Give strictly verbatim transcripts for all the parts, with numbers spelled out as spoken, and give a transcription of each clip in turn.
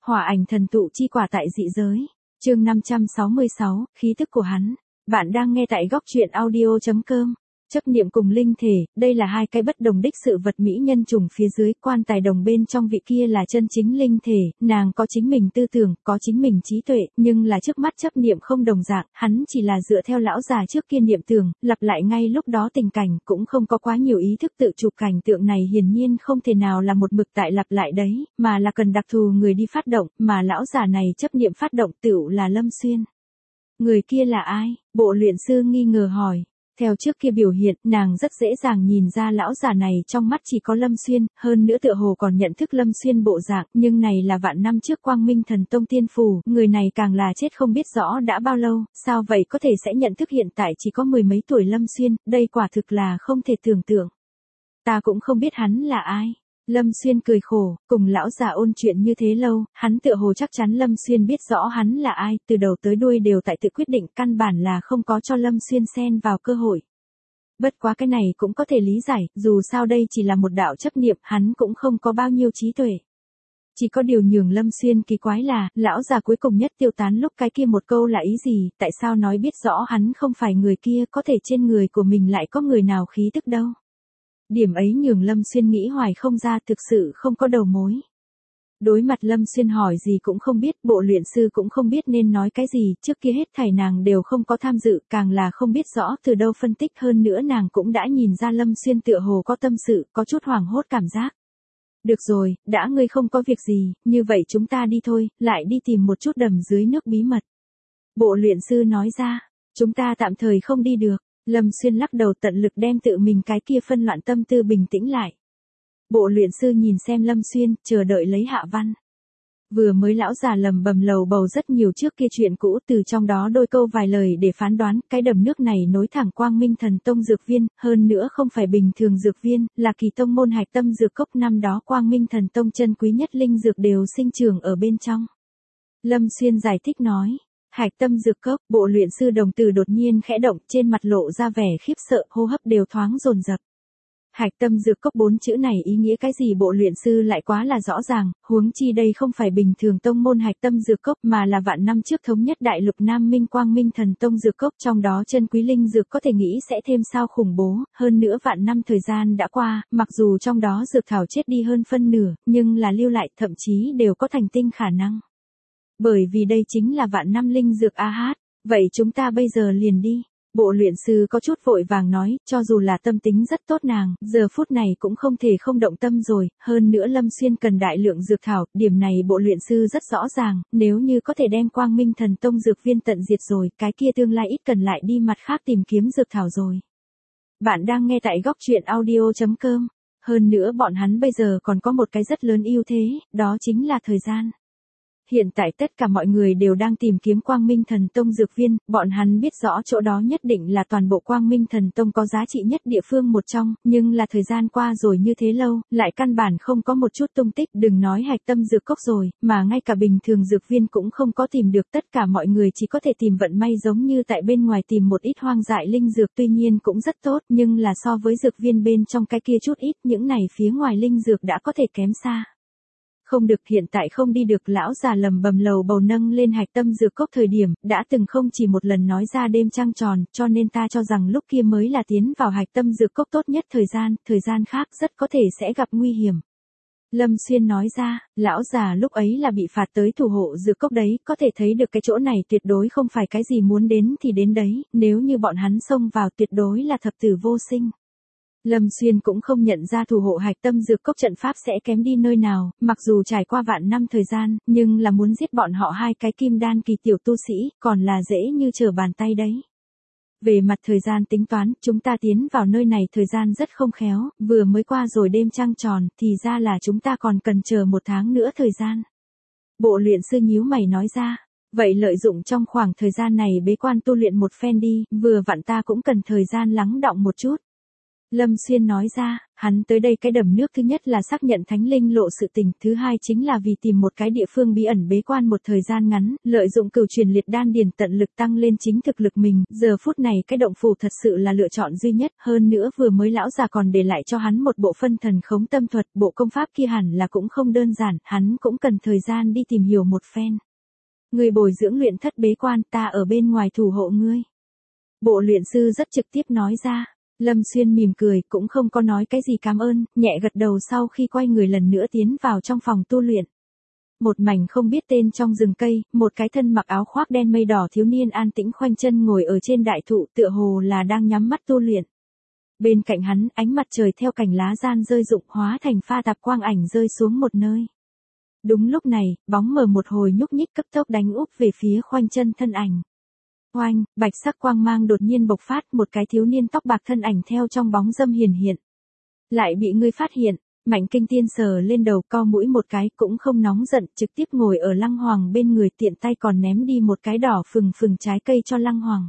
Hỏa ảnh thần tụ chi quả tại dị giới. Chương năm trăm sáu mươi sáu, khí tức của hắn. Bạn đang nghe tại góc truyện audio chấm com. Chấp niệm cùng linh thể, đây là hai cái bất đồng đích sự vật mỹ nhân trùng phía dưới, quan tài đồng bên trong vị kia là chân chính linh thể, nàng có chính mình tư tưởng, có chính mình trí tuệ, nhưng là trước mắt chấp niệm không đồng dạng, hắn chỉ là dựa theo lão già trước kia niệm tưởng, lặp lại ngay lúc đó tình cảnh, cũng không có quá nhiều ý thức tự chụp cảnh tượng này hiển nhiên không thể nào là một mực tại lặp lại đấy, mà là cần đặc thù người đi phát động, mà lão già này chấp niệm phát động tựu là Lâm Xuyên. Người kia là ai? Bộ luyện sư nghi ngờ hỏi. Theo trước kia biểu hiện, nàng rất dễ dàng nhìn ra lão già này trong mắt chỉ có Lâm Xuyên, hơn nữa tựa hồ còn nhận thức Lâm Xuyên bộ dạng, nhưng này là vạn năm trước Quang Minh Thần Tông tiên phù, người này càng là chết không biết rõ đã bao lâu, sao vậy có thể sẽ nhận thức hiện tại chỉ có mười mấy tuổi Lâm Xuyên, đây quả thực là không thể tưởng tượng. Ta cũng không biết hắn là ai. Lâm Xuyên cười khổ, cùng lão già ôn chuyện như thế lâu, hắn tựa hồ chắc chắn Lâm Xuyên biết rõ hắn là ai, từ đầu tới đuôi đều tại tự quyết định, căn bản là không có cho Lâm Xuyên xen vào cơ hội. Bất quá cái này cũng có thể lý giải, dù sao đây chỉ là một đạo chấp niệm, hắn cũng không có bao nhiêu trí tuệ. Chỉ có điều nhường Lâm Xuyên kỳ quái là, lão già cuối cùng nhất tiêu tán lúc cái kia một câu là ý gì, tại sao nói biết rõ hắn không phải người kia, có thể trên người của mình lại có người nào khí tức đâu. Điểm ấy nhường Lâm Xuyên nghĩ hoài không ra, thực sự không có đầu mối. Đối mặt Lâm Xuyên hỏi gì cũng không biết, bộ luyện sư cũng không biết nên nói cái gì, trước kia hết thảy nàng đều không có tham dự, càng là không biết rõ từ đâu phân tích, hơn nữa nàng cũng đã nhìn ra Lâm Xuyên tựa hồ có tâm sự, có chút hoảng hốt cảm giác. Được rồi, đã ngươi không có việc gì, như vậy chúng ta đi thôi, lại đi tìm một chút đầm dưới nước bí mật. Bộ luyện sư nói ra, chúng ta tạm thời không đi được. Lâm Xuyên lắc đầu tận lực đem tự mình cái kia phân loạn tâm tư bình tĩnh lại. Bộ luyện sư nhìn xem Lâm Xuyên, chờ đợi lấy hạ văn. Vừa mới lão già lầm bầm lầu bầu rất nhiều trước kia chuyện cũ, từ trong đó đôi câu vài lời để phán đoán, cái đầm nước này nối thẳng Quang Minh Thần Tông dược viên, hơn nữa không phải bình thường dược viên, là kỳ tông môn hạch tâm dược cốc, năm đó Quang Minh Thần Tông chân quý nhất linh dược đều sinh trưởng ở bên trong. Lâm Xuyên giải thích nói. Hạch tâm dược cốc, bộ luyện sư đồng tử đột nhiên khẽ động, trên mặt lộ ra vẻ khiếp sợ, hô hấp đều thoáng dồn dập. Hạch tâm dược cốc bốn chữ này ý nghĩa cái gì bộ luyện sư lại quá là rõ ràng, huống chi đây không phải bình thường tông môn hạch tâm dược cốc mà là vạn năm trước thống nhất đại lục Nam Minh Quang Minh Thần Tông dược cốc, trong đó chân quý linh dược có thể nghĩ sẽ thêm sao khủng bố, hơn nữa vạn năm thời gian đã qua, mặc dù trong đó dược thảo chết đi hơn phân nửa, nhưng là lưu lại thậm chí đều có thành tinh khả năng. Bởi vì đây chính là vạn năm linh dược a hát, vậy chúng ta bây giờ liền đi. Bộ luyện sư có chút vội vàng nói, cho dù là tâm tính rất tốt nàng, giờ phút này cũng không thể không động tâm rồi, hơn nữa Lâm Xuyên cần đại lượng dược thảo, điểm này bộ luyện sư rất rõ ràng, nếu như có thể đem Quang Minh Thần Tông dược viên tận diệt rồi, cái kia tương lai ít cần lại đi mặt khác tìm kiếm dược thảo rồi. Bạn đang nghe tại góc truyện audio chấm com, hơn nữa bọn hắn bây giờ còn có một cái rất lớn ưu thế, đó chính là thời gian. Hiện tại tất cả mọi người đều đang tìm kiếm Quang Minh Thần Tông dược viên, bọn hắn biết rõ chỗ đó nhất định là toàn bộ Quang Minh Thần Tông có giá trị nhất địa phương một trong, nhưng là thời gian qua rồi như thế lâu, lại căn bản không có một chút tung tích, đừng nói hạch tâm dược cốc rồi, mà ngay cả bình thường dược viên cũng không có tìm được, tất cả mọi người chỉ có thể tìm vận may giống như tại bên ngoài tìm một ít hoang dại linh dược, tuy nhiên cũng rất tốt, nhưng là so với dược viên bên trong cái kia chút ít, những này phía ngoài linh dược đã có thể kém xa. Không được, hiện tại không đi được, lão già lầm bầm lầu bầu nâng lên hạch tâm dược cốc thời điểm, đã từng không chỉ một lần nói ra đêm trăng tròn, cho nên ta cho rằng lúc kia mới là tiến vào hạch tâm dược cốc tốt nhất thời gian, thời gian khác rất có thể sẽ gặp nguy hiểm. Lâm Xuyên nói ra, lão già lúc ấy là bị phạt tới thủ hộ dược cốc đấy, có thể thấy được cái chỗ này tuyệt đối không phải cái gì muốn đến thì đến đấy, nếu như bọn hắn xông vào tuyệt đối là thập tử vô sinh. Lâm Xuyên cũng không nhận ra thủ hộ hạch tâm dược cốc trận pháp sẽ kém đi nơi nào, mặc dù trải qua vạn năm thời gian, nhưng là muốn giết bọn họ hai cái kim đan kỳ tiểu tu sĩ, còn là dễ như trở bàn tay đấy. Về mặt thời gian tính toán, chúng ta tiến vào nơi này thời gian rất không khéo, vừa mới qua rồi đêm trăng tròn, thì ra là chúng ta còn cần chờ một tháng nữa thời gian. Bộ luyện sư nhíu mày nói ra, vậy lợi dụng trong khoảng thời gian này bế quan tu luyện một phen đi, vừa vặn ta cũng cần thời gian lắng đọng một chút. Lâm Xuyên nói ra, hắn tới đây cái đầm nước thứ nhất là xác nhận thánh linh lộ sự tình, thứ hai chính là vì tìm một cái địa phương bí ẩn bế quan một thời gian ngắn, lợi dụng cửu truyền liệt đan điền tận lực tăng lên chính thực lực mình, giờ phút này cái động phủ thật sự là lựa chọn duy nhất, hơn nữa vừa mới lão già còn để lại cho hắn một bộ phân thần khống tâm thuật, bộ công pháp kia hẳn là cũng không đơn giản, hắn cũng cần thời gian đi tìm hiểu một phen. Người bồi dưỡng luyện thất bế quan, ta ở bên ngoài thủ hộ ngươi. Bộ luyện sư rất trực tiếp nói ra. Lâm Xuyên mỉm cười, cũng không có nói cái gì cảm ơn, nhẹ gật đầu sau khi quay người lần nữa tiến vào trong phòng tu luyện. Một mảnh không biết tên trong rừng cây, một cái thân mặc áo khoác đen mây đỏ thiếu niên an tĩnh khoanh chân ngồi ở trên đại thụ, tựa hồ là đang nhắm mắt tu luyện. Bên cạnh hắn, ánh mặt trời theo cành lá gian rơi rụng hóa thành pha tạp quang ảnh rơi xuống một nơi. Đúng lúc này, bóng mờ một hồi nhúc nhích cấp tốc đánh úp về phía khoanh chân thân ảnh. Oanh, bạch sắc quang mang đột nhiên bộc phát, một cái thiếu niên tóc bạc thân ảnh theo trong bóng dâm hiển hiện. Lại bị ngươi phát hiện, Mạnh Kinh Tiên sờ lên đầu co mũi một cái cũng không nóng giận, trực tiếp ngồi ở Lăng Hoàng bên người tiện tay còn ném đi một cái đỏ phừng phừng trái cây cho Lăng Hoàng.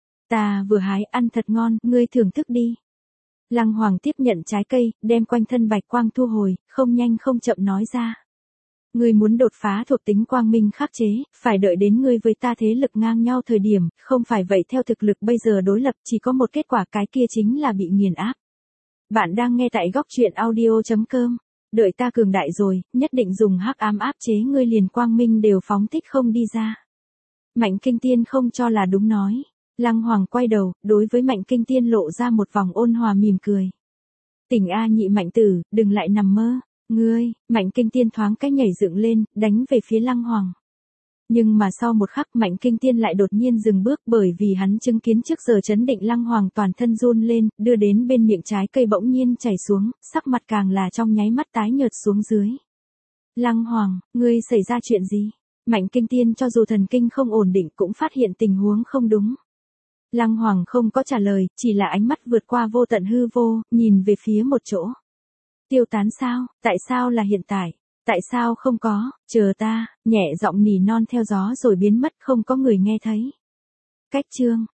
Ta vừa hái ăn thật ngon, ngươi thưởng thức đi. Lăng Hoàng tiếp nhận trái cây, đem quanh thân bạch quang thu hồi, không nhanh không chậm nói ra. Ngươi muốn đột phá thuộc tính quang minh khắc chế, phải đợi đến ngươi với ta thế lực ngang nhau thời điểm, không phải vậy theo thực lực bây giờ đối lập chỉ có một kết quả, cái kia chính là bị nghiền áp. Bạn đang nghe tại góc truyện audio chấm com. Đợi ta cường đại rồi, nhất định dùng hắc ám áp chế ngươi liền quang minh đều phóng thích không đi ra. Mạnh Kinh Tiên không cho là đúng nói. Lăng Hoàng quay đầu, đối với Mạnh Kinh Tiên lộ ra một vòng ôn hòa mỉm cười. Tỉnh A nhị Mạnh tử, đừng lại nằm mơ. Ngươi, Mạnh Kinh Tiên thoáng cái nhảy dựng lên, đánh về phía Lăng Hoàng. Nhưng mà sau một khắc Mạnh Kinh Tiên lại đột nhiên dừng bước bởi vì hắn chứng kiến trước giờ chấn định Lăng Hoàng toàn thân run lên, đưa đến bên miệng trái cây bỗng nhiên chảy xuống, sắc mặt càng là trong nháy mắt tái nhợt xuống dưới. Lăng Hoàng, ngươi xảy ra chuyện gì? Mạnh Kinh Tiên cho dù thần kinh không ổn định cũng phát hiện tình huống không đúng. Lăng Hoàng không có trả lời, chỉ là ánh mắt vượt qua vô tận hư vô, nhìn về phía một chỗ. Tiêu tán sao, tại sao là hiện tại, tại sao không có, chờ ta, nhẹ giọng nỉ non theo gió rồi biến mất không có người nghe thấy. Cách chương.